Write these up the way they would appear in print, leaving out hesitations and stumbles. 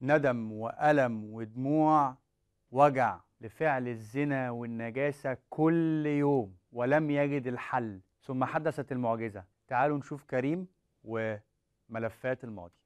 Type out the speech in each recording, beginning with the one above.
ندم وألم ودموع وجع لفعل الزنا والنجاسة كل يوم ولم يجد الحل، ثم حدثت المعجزة. تعالوا نشوف كريم وملفات الماضي.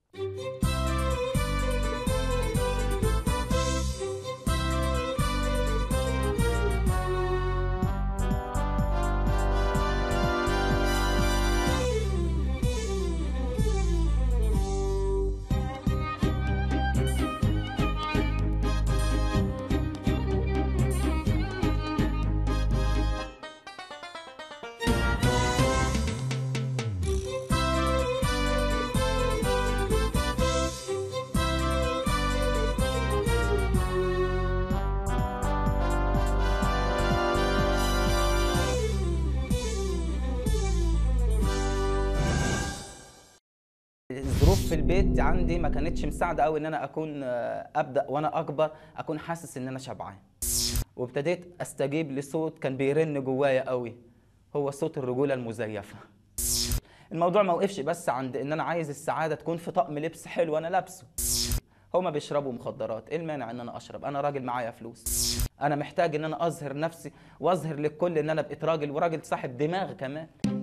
الظروف في البيت عندي ما كانتش مساعده قوي ان انا اكون ابدا وانا اكبر اكون حاسس ان انا شبعان، وابتديت استجيب لصوت كان بيرن جوايا قوي، هو صوت الرجوله المزيفه. الموضوع ما وقفش بس عند ان انا عايز السعاده تكون في طقم لبس حلو انا لابسه. هما بيشربوا مخدرات، ايه المانع ان انا اشرب؟ انا راجل معايا فلوس، انا محتاج ان انا اظهر نفسي واظهر للكل ان انا بقيت راجل، وراجل صاحب دماغ كمان.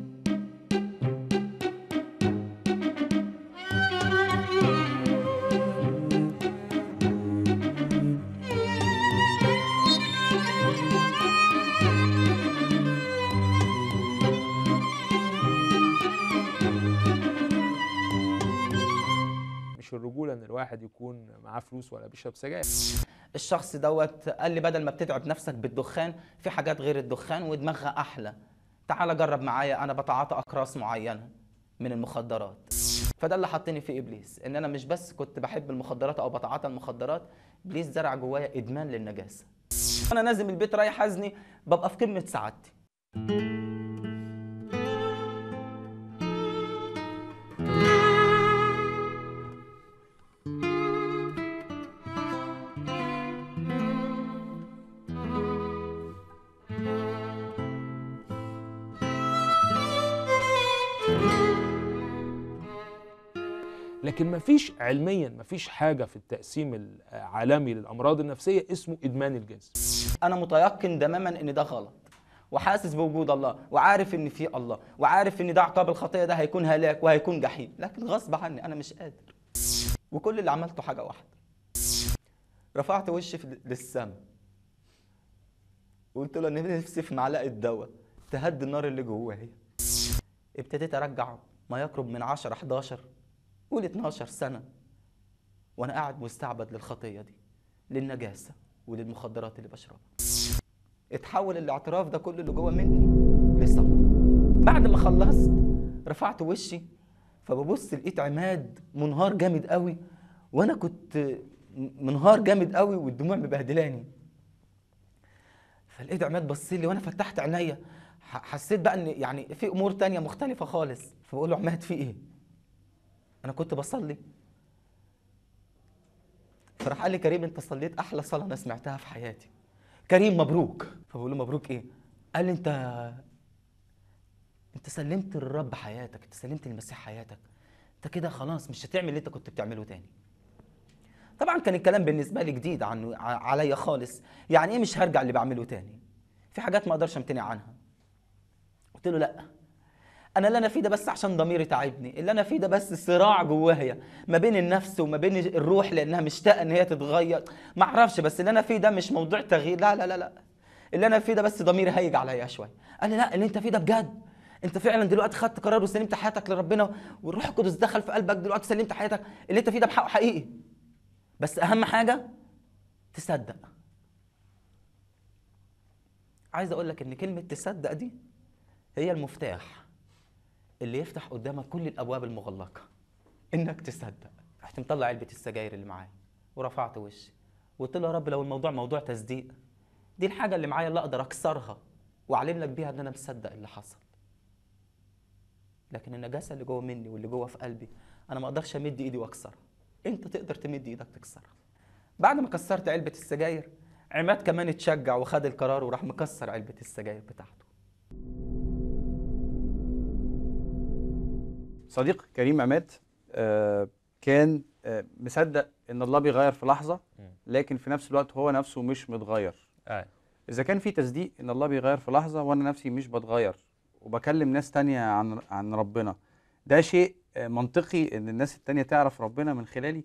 مش الرجولة ان الواحد يكون معاه فلوس ولا بيشرب سجاير. الشخص دوت قال لي بدل ما بتتعب نفسك بالدخان في حاجات غير الدخان ودماغها احلى، تعال جرب معايا، انا بتعاطى اقراص معينه من المخدرات. فده اللي حطني في ابليس، ان انا مش بس كنت بحب المخدرات او بتعاطى المخدرات، ابليس زرع جوايا ادمان للنجاسه. انا نازل البيت رايح ازني ببقى في قمه سعادتي. لكن مفيش علميا مفيش حاجة في التقسيم العالمي للأمراض النفسية اسمه إدمان الجنس. انا متيقن تماما ان ده غلط، وحاسس بوجود الله، وعارف ان في الله، وعارف ان ده عقاب الخطيه ده هيكون هلاك وهيكون جحيم، لكن غصب عني انا مش قادر. وكل اللي عملته حاجه واحده، رفعت وشي للسما وقلت له انا نفسي في معلقه دواء تهدي النار اللي جوايا. ابتديت ارجع ما يقرب من 10 11 قول 12 سنه وانا قاعد مستعبد للخطيه دي، للنجاسه وللمخدرات اللي بشربها. اتحول الاعتراف ده كله اللي جوه مني لصلاه. بعد ما خلصت رفعت وشي فببص لقيت عماد منهار جامد قوي، وانا كنت منهار جامد قوي والدموع مبهدلاني. فلقيت عماد بص لي وانا فتحت عينيا، حسيت بقى ان يعني في امور تانية مختلفه خالص. فبقول له عماد في ايه؟ انا كنت بصلي. فراح قال لي كريم انت صليت احلى صلاه انا سمعتها في حياتي. كريم مبروك. فبقول له مبروك ايه؟ قال لي انت سلمت للرب حياتك، انت سلمت للمسيح حياتك، انت كده خلاص مش هتعمل اللي انت كنت بتعمله تاني. طبعا كان الكلام بالنسبه لي جديد عليا خالص، يعني ايه مش هرجع اللي بعمله تاني؟ في حاجات ما اقدرش امتنع عنها. قلت له لا، انا اللي انا فيه ده بس عشان ضميري تعبني، اللي انا فيه ده بس صراع جوايا ما بين النفس وما بين الروح لانها مشتاقه ان هي تتغير، ما اعرفش، بس اللي انا فيه ده مش موضوع تغيير، لا لا لا لا، اللي انا فيه ده بس ضميري هيج عليا شويه. قال لي لا، اللي انت فيه ده بجد، انت فعلا دلوقتي خدت قرار وسلمت حياتك لربنا والروح القدس دخل في قلبك دلوقتي، سلمت حياتك، اللي انت فيه ده بحقه حقيقي، بس اهم حاجه تصدق. عايز اقول لك ان كلمه تصدق دي هي المفتاح اللي يفتح قدامك كل الابواب المغلقه، انك تصدق. رحت مطلع علبه السجاير اللي معايا ورفعت وشي وقلت له يا رب لو الموضوع موضوع تصديق، دي الحاجه اللي معايا اللي اقدر اكسرها واعلن لك بيها ان انا مصدق اللي حصل. لكن النجاسه اللي جوه مني واللي جوه في قلبي انا ما اقدرش امد ايدي واكسرها، انت تقدر تمد ايدك تكسرها. بعد ما كسرت علبه السجاير عماد كمان اتشجع وخد القرار وراح مكسر علبه السجاير بتاعته. صديق كريم عماد كان مصدق ان الله بيغير في لحظه، لكن في نفس الوقت هو نفسه مش متغير. اذا كان في تصديق ان الله بيغير في لحظه وانا نفسي مش بتغير وبكلم ناس تانية عن ربنا، ده شيء منطقي ان الناس التانية تعرف ربنا من خلالي.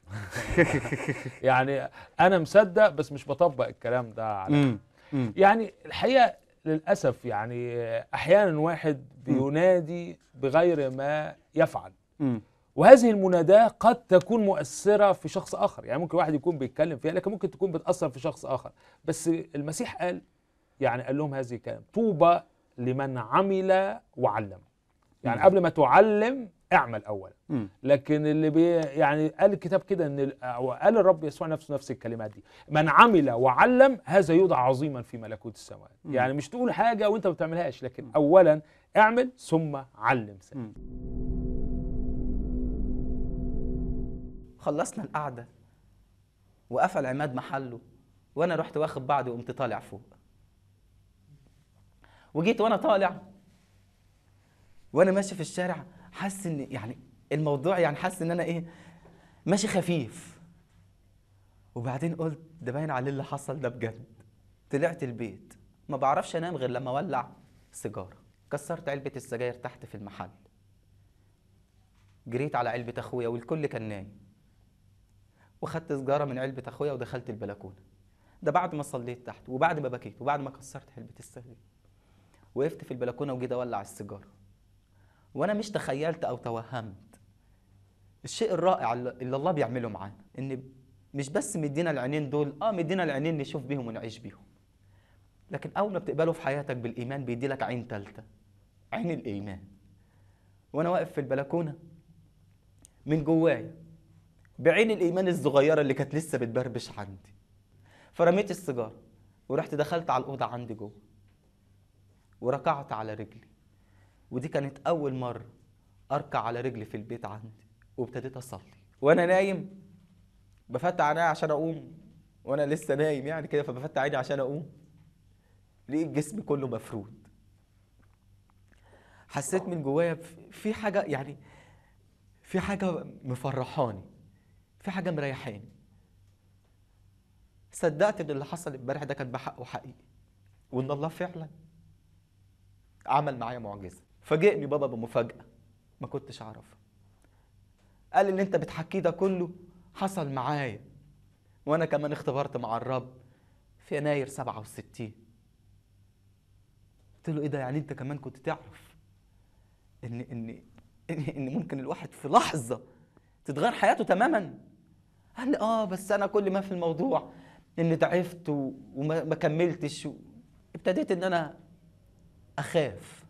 يعني انا مصدق بس مش بطبق الكلام ده على يعني الحقيقه للاسف. يعني احيانا واحد بينادي بغير ما يفعل، وهذه المناداة قد تكون مؤثرة في شخص آخر. يعني ممكن واحد يكون بيتكلم فيها لكن ممكن تكون بتأثر في شخص آخر. بس المسيح قال لهم هذه الكلام: طوبى لمن عمل وعلم. يعني قبل ما تعلم اعمل أولا. لكن اللي يعني قال الكتاب كده وقال الرب يسوع نفس الكلمات دي: من عمل وعلم هذا يوضع عظيما في ملكوت السماوات. يعني مش تقول حاجة وانت ما بتعملهاش، لكن أولا اعمل ثم علم. خلصنا القعدة وقفل عماد محله، وانا رحت واخد بعضي وقمت طالع فوق. وجيت وانا طالع وانا ماشي في الشارع حاسس ان يعني الموضوع، يعني حاسس ان انا ماشي خفيف. وبعدين قلت ده باين عليه اللي حصل ده بجد. طلعت البيت ما بعرفش انام غير لما اولع سيجاره. كسرت علبة السجاير تحت في المحل، جريت على علبة اخويا والكل كان نايم، وخدت سجارة من علبة اخويا ودخلت البلكونة. ده بعد ما صليت تحت وبعد ما بكيت وبعد ما كسرت علبة السجاير. وقفت في البلكونة وجيت اولع السيجارة، وانا مش تخيلت او توهمت الشيء الرائع اللي الله بيعمله معانا، ان مش بس مدينا العينين دول، مدينا العينين نشوف بيهم ونعيش بيهم، لكن اول ما بتقبله في حياتك بالايمان بيدي لك عين ثالثه، عين الايمان. وانا واقف في البلكونه من جوايا بعين الايمان الصغيره اللي كانت لسه بتبربش عندي، فرميت السيجاره ورحت دخلت على الاوضه عندي جوه وركعت على رجلي. ودي كانت اول مره اركع على رجلي في البيت عندي، وابتديت اصلي وانا نايم. بفتح عيني عشان اقوم وانا لسه نايم يعني كده، فبفتح عيني عشان اقوم لقيت جسمي كله مفرود. حسيت من جوايا في حاجه، يعني في حاجه مفرحاني، في حاجه مريحاني. صدقت ان اللي حصل امبارح ده كان بحقه حقيقي، وان الله فعلا عمل معايا معجزه. فاجئني بابا بمفاجاه ما كنتش اعرفها. قال اللي انت بتحكيه ده كله حصل معايا، وانا كمان اختبرت مع الرب في يناير 67. قلت له ايه ده؟ يعني انت كمان كنت تعرف ان ممكن الواحد في لحظه تتغير حياته تماما؟ قال لي بس انا كل ما في الموضوع اني ضعفت وما كملتش. ابتديت ان انا اخاف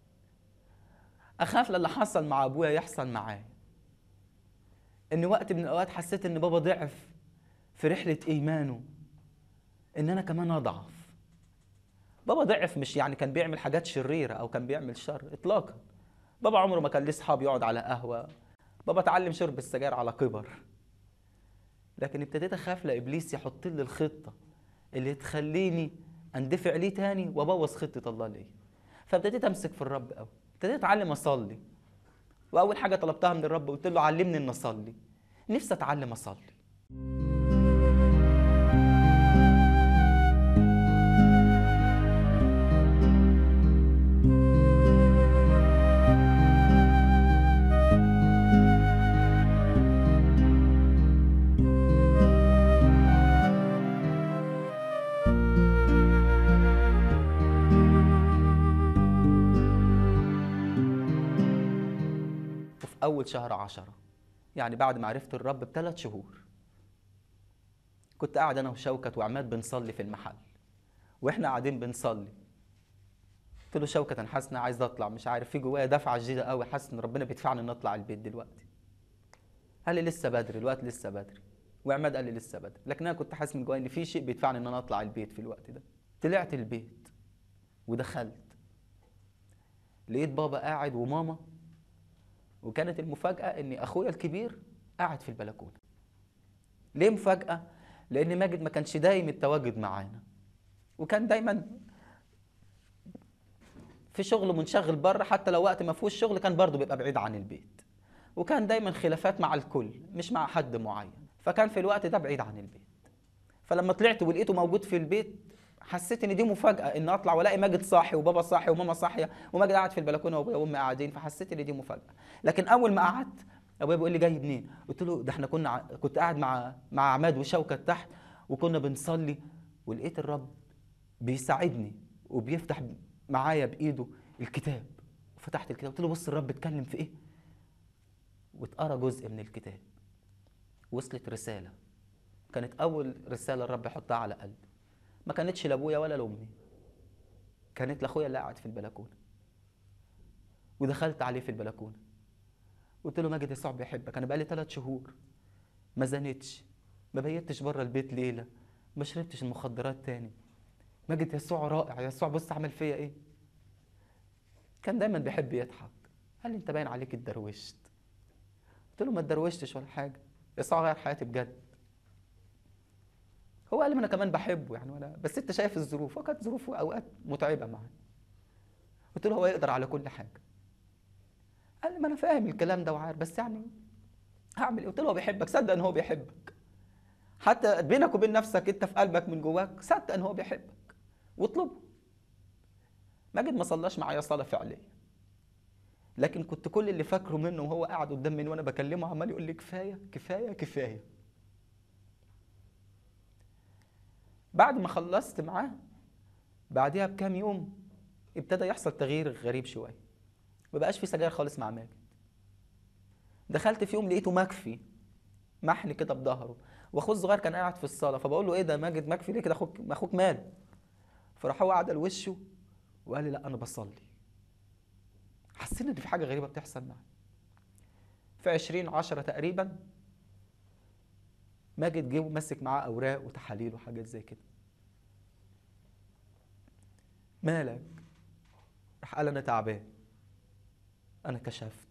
للي حصل مع ابويا يحصل معايا. ان وقت من الاوقات حسيت ان بابا ضعف في رحله ايمانه، ان انا كمان اضعف. بابا ضعف مش يعني كان بيعمل حاجات شريره او كان بيعمل شر اطلاقا. بابا عمره ما كان ليه اصحاب يقعد على قهوه. بابا اتعلم شرب السجاير على كبر. لكن ابتديت اخاف لابليس يحط لي الخطه اللي تخليني اندفع ليه تاني وابوظ خطه الله ليا. فابتديت امسك في الرب قوي، ابتديت اتعلم اصلي. واول حاجه طلبتها من الرب قلت له علمني ان اصلي، نفسي اتعلم اصلي. أول شهر 10 يعني بعد ما عرفت الرب ب3 شهور، كنت قاعد أنا وشوكت وعماد بنصلي في المحل. وإحنا قاعدين بنصلي قلت له شوكت أنا حاسس إن أنا عايز أطلع، مش عارف، في جوايا دفعة شديدة قوي، حاسس إن ربنا بيدفعني إن أطلع البيت دلوقتي. قال لي لسه بدري، الوقت لسه بدري. وعماد قال لي لسه بدري، لكن أنا كنت حاسس من جوايا إن في شيء بيدفعني إن أنا أطلع البيت في الوقت ده. طلعت البيت ودخلت لقيت بابا قاعد وماما، وكانت المفاجأة إن أخويا الكبير قاعد في البلكونة. ليه مفاجأة؟ لأن ماجد ما كانش دايم التواجد معانا، وكان دايما في شغل منشغل بره، حتى لو وقت ما فيهوش شغل كان برضه بيبقى بعيد عن البيت. وكان دايما خلافات مع الكل مش مع حد معين، فكان في الوقت ده بعيد عن البيت. فلما طلعت ولقيته موجود في البيت حسيت ان دي مفاجاه، ان اطلع والاقي ماجد صاحي وبابا صاحي وماما صاحيه وماجد قاعد في البلكونه وابويا وامي قاعدين، فحسيت ان دي مفاجاه. لكن اول ما قعدت ابويا بيقول لي جاي منين؟ قلت له ده احنا كنت قاعد مع عماد وشوكت تحت وكنا بنصلي ولقيت الرب بيساعدني وبيفتح معايا بايده الكتاب. فتحت الكتاب قلت له بص الرب اتكلم في ايه؟ واتقرا جزء من الكتاب، وصلت رساله، كانت اول رساله الرب يحطها على قلبي، ما كانتش لابويا ولا لامي، كانت لاخويا اللي قاعد في البلكونه. ودخلت عليه في البلكونه قلت له ماجد يسوع بيحبك، انا بقالي 3 شهور ما زنتش، ما بيتش بره البيت ليله، ما شربتش المخدرات تاني، ماجد يسوع رائع، يسوع بص عمل فيا ايه. كان دايما بيحب يضحك، قال لي انت باين عليك اتدروشت. قلت له ما اتدروشتش ولا حاجه، يسوع غير حياتي بجد. هو قال لي ما انا كمان بحبه يعني، ولا بس انت شايف الظروف، وكانت ظروفه اوقات متعبه معاه. قلت له هو يقدر على كل حاجه. قال لي ما انا فاهم الكلام ده وعارف، بس يعني هعمل ايه؟ قلت له هو بيحبك، صدق ان هو بيحبك، حتى بينك وبين نفسك انت في قلبك من جواك صدق ان هو بيحبك واطلبه. ماجد ما صلاش معايا صلاه فعليه، لكن كنت كل اللي فاكره منه وهو قاعد قدام مني وانا بكلمه عمال يقول لي كفايه كفايه كفايه. بعد ما خلصت معاه بعديها بكام يوم ابتدى يحصل تغيير غريب شويه، ما بقاش في سجاير خالص مع ماجد. دخلت في يوم لقيته مكفي محن كده بظهره، واخوه الصغير كان قاعد في الصاله، فبقول له ايه ده ماجد مكفي ليه كده؟ اخوك مال؟ فراح هو قعد لوشه وقال لي لا انا بصلي. حسيت ان في حاجه غريبه بتحصل معايا. في 20/10 تقريبا ماجد جه ومسك معاه اوراق وتحاليل وحاجات زي كده. مالك؟ راح قال انا تعبان، انا كشفت،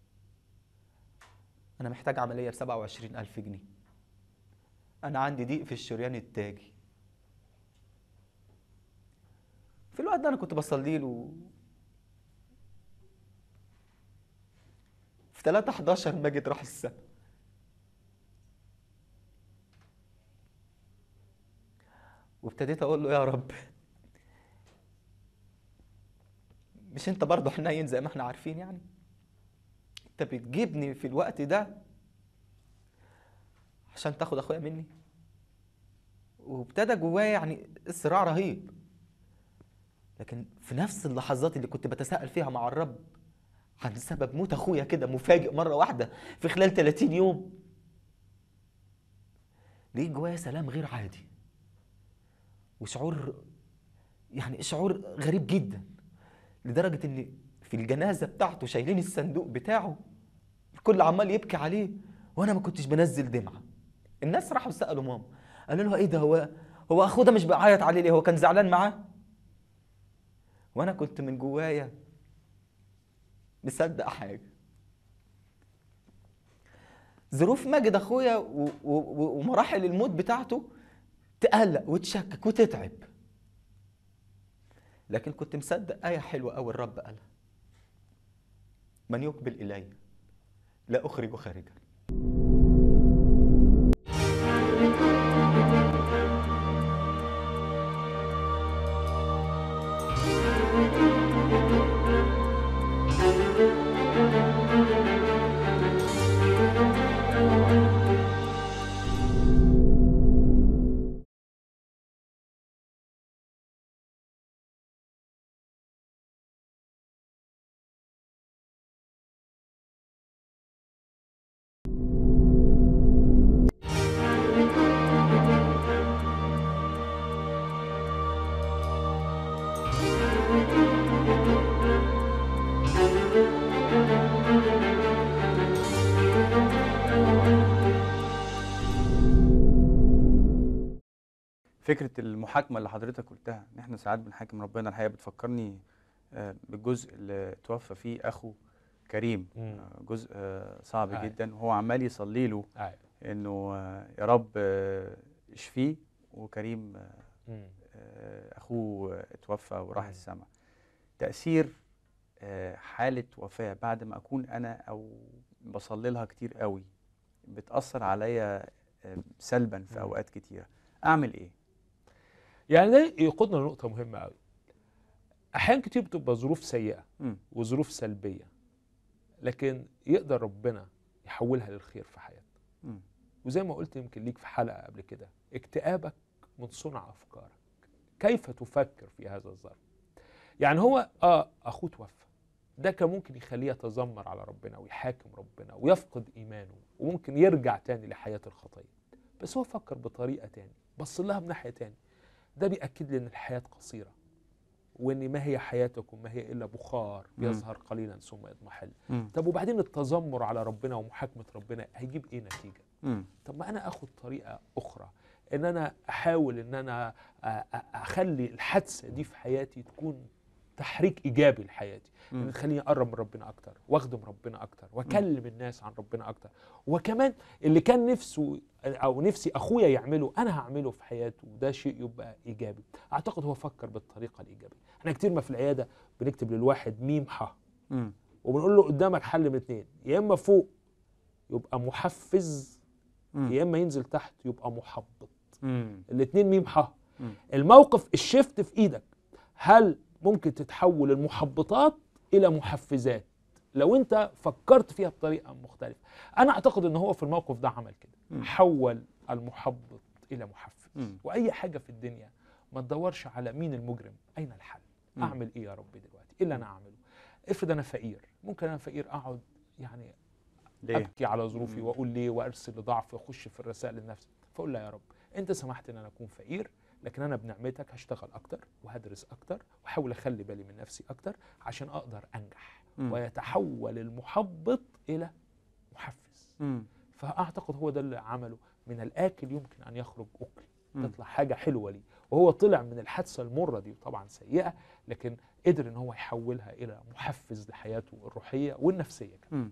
انا محتاج عمليه ب27,000 جنيه، انا عندي ضيق في الشريان التاجي. في الوقت ده انا كنت بصلي له. في 3/11 ماجد راح السما. وابتديت اقول له يا رب مش انت برضه حنين زي ما احنا عارفين يعني؟ انت بتجيبني في الوقت ده عشان تاخد اخويا مني؟ وابتدى جوايا يعني صراع رهيب. لكن في نفس اللحظات اللي كنت بتساءل فيها مع الرب عن سبب موت اخويا كده مفاجئ مره واحده في خلال 30 يوم، لقيت جوايا سلام غير عادي وشعور، يعني شعور غريب جدا، لدرجه ان في الجنازه بتاعته شايلين الصندوق بتاعه الكل عمال يبكي عليه وانا ما كنتش بنزل دمعه. الناس راحوا سالوا ماما، قالوا لها ايه ده، هو اخوه ده مش بيعيط عليه ليه؟ هو كان زعلان معاه؟ وانا كنت من جوايا مصدق حاجه. ظروف ماجد اخويا ومراحل الموت بتاعته تقلق وتشكك وتتعب، لكن كنت مصدق آية حلوة أوي الرب قالها: من يقبل إلي لا أخرج خارجا. فكرة المحاكمة اللي حضرتك قلتها ان احنا ساعات بنحاكم ربنا، الحقيقة بتفكرني بالجزء اللي توفى فيه اخو كريم. جزء صعب جدا، وهو عمال يصلي له انه يا رب اشفيه، وكريم اخوه اتوفى وراح السماء. تأثير حالة وفاة بعد ما اكون انا او بصلي لها كتير قوي، بتأثر عليا سلبا في اوقات كتيرة، اعمل ايه؟ يعني ده يقودنا لنقطة مهمة قوي. احيان كتير بتبقى ظروف سيئة وظروف سلبية، لكن يقدر ربنا يحولها للخير في حياتنا. وزي ما قلت يمكن ليك في حلقة قبل كده، اكتئابك من صنع افكارك. كيف تفكر في هذا الظرف؟ يعني هو اخوه توفى، ده كان ممكن يخليه يتذمر على ربنا ويحاكم ربنا ويفقد ايمانه وممكن يرجع تاني لحياة الخطية، بس هو فكر بطريقة تاني، بص لها بناحية تاني. ده بيأكد لي ان الحياة قصيرة، وان ما هي حياتكم ما هي الا بخار يظهر قليلا ثم يضمحل. طب وبعدين التذمر على ربنا ومحاكمة ربنا هيجيب ايه نتيجة؟ طب ما انا اخد طريقة اخرى، ان انا احاول ان انا اخلي الحادثة دي في حياتي تكون تحريك ايجابي لحياتي، ان تخليني اقرب من ربنا اكتر واخدم ربنا اكتر واكلم الناس عن ربنا اكتر. وكمان اللي كان نفسه او نفسي اخويا يعمله انا هعمله في حياته، وده شيء يبقى ايجابي. اعتقد هو فكر بالطريقه الايجابيه. احنا كتير ما في العياده بنكتب للواحد ميم ح وبنقول له قدامك حل من اتنين، يا اما فوق يبقى محفز يا اما ينزل تحت يبقى محبط. الاتنين ميم ح. الموقف الشفت في ايدك، هل ممكن تتحول المحبطات الى محفزات لو انت فكرت فيها بطريقه مختلفه. انا اعتقد ان هو في الموقف ده عمل كده، حول المحبط الى محفز. واي حاجه في الدنيا ما تدورش على مين المجرم، اين الحل، اعمل ايه يا رب دلوقتي، ايه اللي انا اعمله. افرض انا فقير، ممكن انا فقير اقعد يعني ليه؟ ابكي على ظروفي واقول ليه وارسل لضعفي واخش في الرسائل لنفسي، فاقول لا يا رب انت سمحت ان انا اكون فقير، لكن انا بنعمتك هشتغل اكتر وهدرس اكتر واحاول اخلي بالي من نفسي اكتر عشان اقدر انجح. ويتحول المحبط الى محفز. فاعتقد هو ده اللي عمله. من الاكل يمكن ان يخرج اكل، تطلع حاجه حلوه لي. وهو طلع من الحادثه المره دي وطبعا سيئه، لكن قدر ان هو يحولها الى محفز لحياته الروحيه والنفسيه كمان.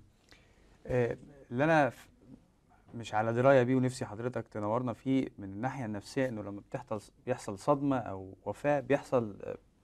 اللي انا مش على درايه بيه ونفسي حضرتك تنورنا فيه من الناحيه النفسيه، انه لما بيحصل صدمه او وفاه بيحصل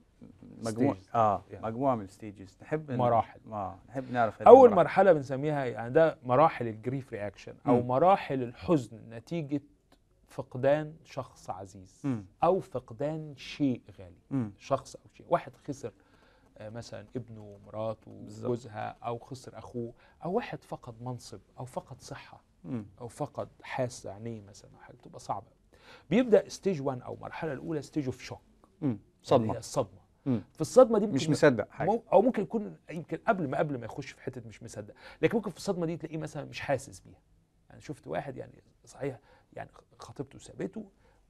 مجموعه من الستيجز. نحب مراحل نحب نعرف اول مرحله بنسميها يعني ده مراحل الجريف رياكشن او مراحل الحزن نتيجه فقدان شخص عزيز او فقدان شيء غالي. شخص او شيء، واحد خسر مثلا ابنه ومراته وجوزها، او خسر اخوه، او واحد فقد منصب او فقد صحه او فقد حاسه عينيه مثلا، او حاجه بتبقى صعبه. بيبدا ستيج 1 او المرحله الاولى ستيج اوف شوك، صدمه. يعني الصدمه. في الصدمه دي مش مصدق حاجه، او ممكن يكون يمكن قبل ما يخش في حته مش مصدق، لكن ممكن في الصدمه دي تلاقيه مثلا مش حاسس بيها. يعني شفت واحد يعني صحيح يعني خطيبته سابته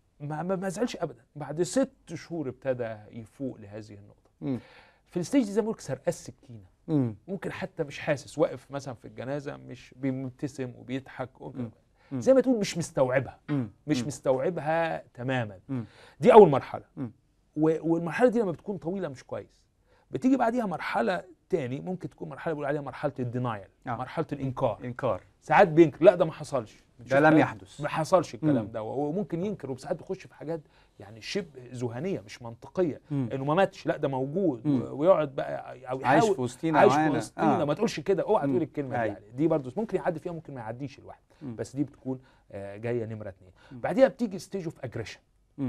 ما زعلش ابدا، بعد 6 شهور ابتدى يفوق لهذه النقطه. في الستيج دي زي ما بقول لك سرقه السكينه، ممكن حتى مش حاسس، واقف مثلا في الجنازه مش بيبتسم وبيضحك، زي ما تقول مش مستوعبها، مش مستوعبها تماما. دي اول مرحله. والمرحله دي لما بتكون طويله مش كويس. بتيجي بعديها مرحله تاني، ممكن تكون مرحله بيقول عليها مرحله الدينايل، مرحله الانكار. ساعات بينكر، لا ده ما حصلش، ده لم يحدث، ما حصلش الكلام ده، وممكن ينكر. وساعات بيخش في حاجات يعني شبه ذهنيه مش منطقيه، انه ما ماتش، لا ده موجود، ويقعد بقى او عايش في وسطينا، ما تقولش كده، اوعى تقول الكلمه دي. يعني دي برضه ممكن يعدي فيها، ممكن ما يعديش الواحد، بس دي بتكون جايه نمره 2. بعديها بتيجي ستيج اوف اجريشن،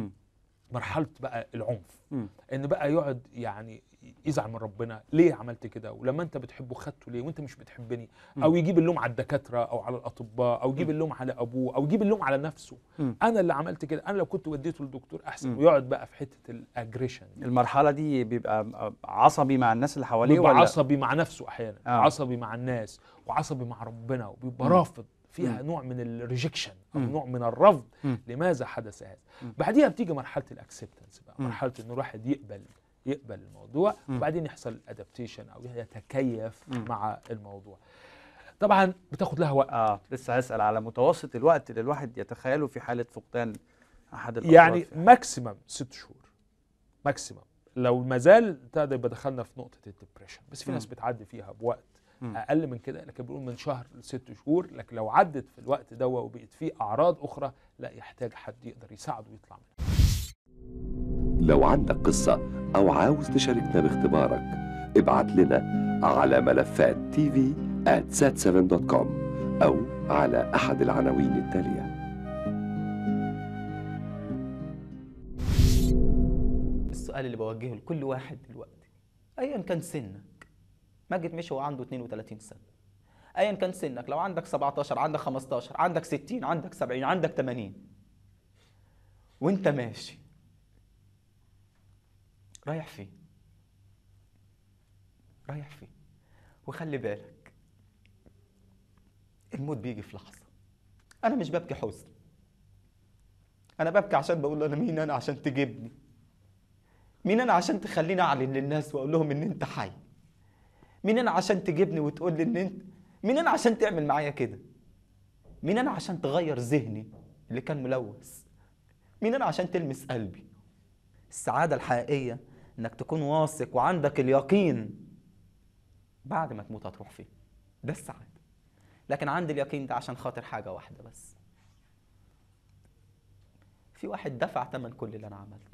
مرحله بقى العنف، ان بقى يقعد يعني يزعل من ربنا، ليه عملت كده، ولما انت بتحبه خدته ليه وانت مش بتحبني، او يجيب اللوم على الدكاتره او على الاطباء، او يجيب اللوم على ابوه، او يجيب اللوم على نفسه. انا اللي عملت كده، انا لو كنت وديته للدكتور احسن. ويقعد بقى في حته الاجريشن. المرحله دي بيبقى عصبي مع الناس اللي حواليه، بيبقى ولا عصبي مع نفسه احيانا، عصبي مع الناس وعصبي مع ربنا، وبيبقى رافض فيها نوع من الريجكشن او نوع من الرفض. لماذا حدث هذا؟ بعديها بتيجي مرحله الاكسبتنس بقى، مرحله انه الواحد يقبل الموضوع، وبعدين يحصل الادابتيشن او يتكيف مع الموضوع. طبعا بتاخد لها وقت. لسه هسأل على متوسط الوقت اللي الواحد يتخيله في حاله فقدان احد الافراد. يعني ماكسيمم 6 شهور ماكسيمم. لو ما زال ابتدى يبقى دخلنا في نقطه الدبريشن، بس في ناس بتعدي فيها بوقت اقل من كده، لكن بيقول من شهر ل6 شهور. لكن لو عدت في الوقت ده وبقت فيه اعراض اخرى، لا يحتاج حد يقدر يساعده ويطلع منها. لو عندك قصة أو عاوز تشاركنا باختبارك، ابعت لنا على ملفات tv @sat7.com أو على أحد العناوين التالية. السؤال اللي بوجهه لكل واحد دلوقتي، ايا كان سنك، ماجد مشي وعنده 32 سنه، ايا كان سنك، لو عندك 17 عندك 15 عندك 60 عندك 70 عندك 80، وانت ماشي رايح فين؟ رايح فين؟ وخلي بالك الموت بيجي في لحظه. انا مش ببكي حزن، انا ببكي عشان بقول انا مين انا عشان تجيبني؟ مين انا عشان تخليني اعلن للناس واقول لهم ان انت حي؟ مين انا عشان تجيبني وتقول لي ان انت؟ مين انا عشان تعمل معايا كده؟ مين انا عشان تغير ذهني اللي كان ملوث؟ مين انا عشان تلمس قلبي؟ السعاده الحقيقيه انك تكون واثق وعندك اليقين بعد ما تموت هتروح فين. ده السعاده. لكن عندي اليقين ده عشان خاطر حاجه واحده بس. في واحد دفع ثمن كل اللي انا عملته.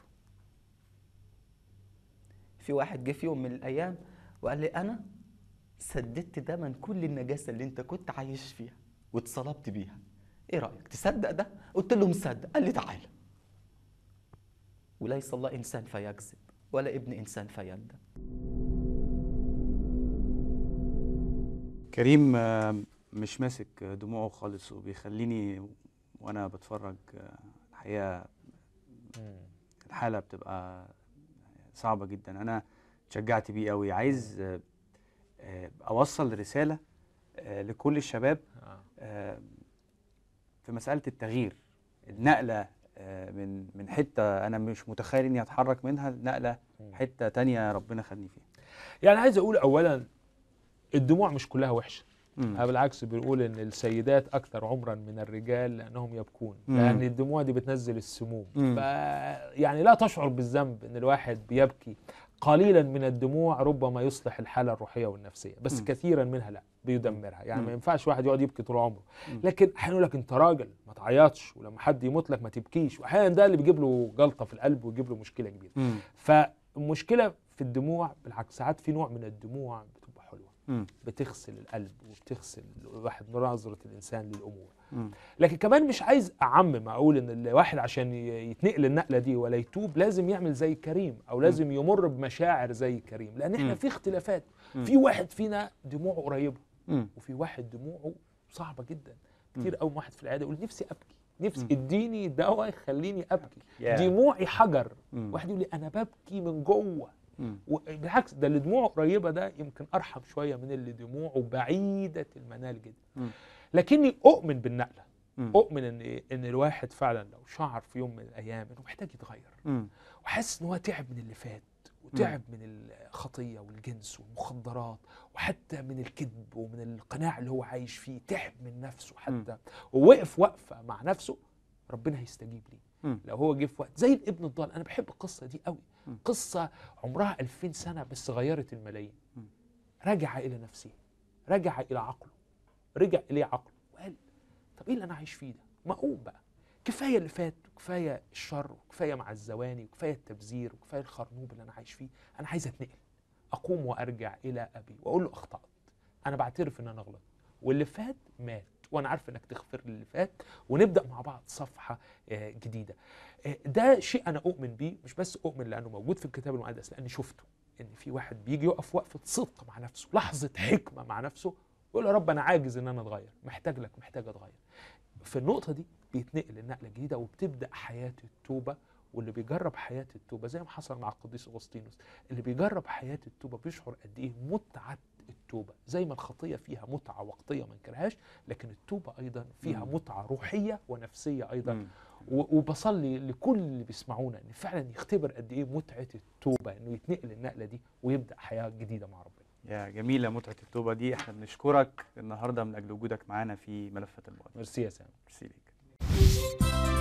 في واحد جه في يوم من الايام وقال لي انا سددت ثمن كل النجاسه اللي انت كنت عايش فيها واتصلبت بيها. ايه رايك تصدق ده؟ قلت له مصدق. قال لي تعالى. وليس الله انسان فيكذب ولا ابن انسان فيندم. كريم مش ماسك دموعه خالص وبيخليني وانا بتفرج الحقيقه الحاله بتبقى صعبه جدا. انا اتشجعت بيه قوي. عايز اوصل رساله لكل الشباب في مساله التغيير، النقله من حته انا مش متخيل اني اتحرك منها، نقله حته تانية ربنا خدني فيها. يعني عايز اقول اولا الدموع مش كلها وحشه، بالعكس بنقول ان السيدات اكثر عمرا من الرجال لانهم يبكون، لان الدموع دي بتنزل السموم. يعني لا تشعر بالذنب ان الواحد بيبكي. قليلا من الدموع ربما يصلح الحاله الروحيه والنفسيه، بس كثيرا منها لا بيدمرها. يعني ما ينفعش واحد يقعد يبكي طول عمره. لكن احيانا يقول لك انت راجل ما تعيطش، ولما حد يموت لك ما تبكيش، واحيانا ده اللي بيجيب له جلطه في القلب ويجيب له مشكله كبيره. فالمشكله في الدموع بالعكس، ساعات في نوع من الدموع بتبقى حلوه، بتغسل القلب وبتغسل الواحد نظره الانسان للامور. لكن كمان مش عايز اعمم اقول ان الواحد عشان يتنقل النقله دي ولا يتوب لازم يعمل زي كريم او لازم يمر بمشاعر زي كريم، لان احنا في اختلافات. في واحد فينا دموعه قريبه وفي واحد دموعه صعبه جدا. كتير قوي واحد في العياده يقول نفسي ابكي، نفسي اديني دواء يخليني ابكي، دموعي حجر. واحد يقول لي انا ببكي من جوه. وبالعكس ده اللي دموعه قريبه ده يمكن ارحم شويه من اللي دموعه بعيده المنال جدا. لكني اؤمن بالنقله، اؤمن ان الواحد فعلا لو شعر في يوم من الايام انه محتاج يتغير وحاسس ان هو تعب من اللي فات وتعب من الخطيه والجنس والمخدرات وحتى من الكذب ومن القناع اللي هو عايش فيه، تعب من نفسه حتى ووقف وقفه مع نفسه، ربنا هيستجيب ليه. لو هو جه في وقت زي الابن الضال. انا بحب القصه دي قوي، قصه عمرها 2000 سنه بس غيرت الملايين. رجع الى نفسه، رجع الى عقله، رجع اليه عقله وقال طب ايه اللي انا عايش فيه ده؟ ما اقوم بقى، كفايه اللي فات وكفايه الشر وكفايه مع الزواني وكفايه التبذير وكفايه الخرنوب اللي انا عايش فيه. انا عايز اتنقل، اقوم وارجع الى ابي واقول له اخطات، انا بعترف ان انا غلط واللي فات مات وانا عارف انك تغفر لي اللي فات ونبدا مع بعض صفحه جديده. ده شيء انا اؤمن بيه، مش بس اؤمن لانه موجود في الكتاب المقدس، لاني شفته ان في واحد بيجي يقف وقفه صدق مع نفسه، لحظه حكمه مع نفسه، يقول يا رب انا عاجز ان انا اتغير، محتاج لك، محتاج اتغير. في النقطه دي بيتنقل النقله الجديده وبتبدا حياه التوبه. واللي بيجرب حياه التوبه زي ما حصل مع القديس اغسطينوس، اللي بيجرب حياه التوبه بيشعر قد ايه متعه التوبه. زي ما الخطيه فيها متعه وقتيه ما نكرهاش، لكن التوبه ايضا فيها متعه روحيه ونفسيه ايضا. وبصلي لكل اللي بيسمعونا ان فعلا يختبر قد ايه متعه التوبه، انه يتنقل النقله دي ويبدا حياه جديده مع ربنا. يا جميله متعه التوبه دي. احنا بنشكرك النهارده من اجل وجودك معانا في ملفات المواد. ميرسي يا سامي. ميرسي ليك.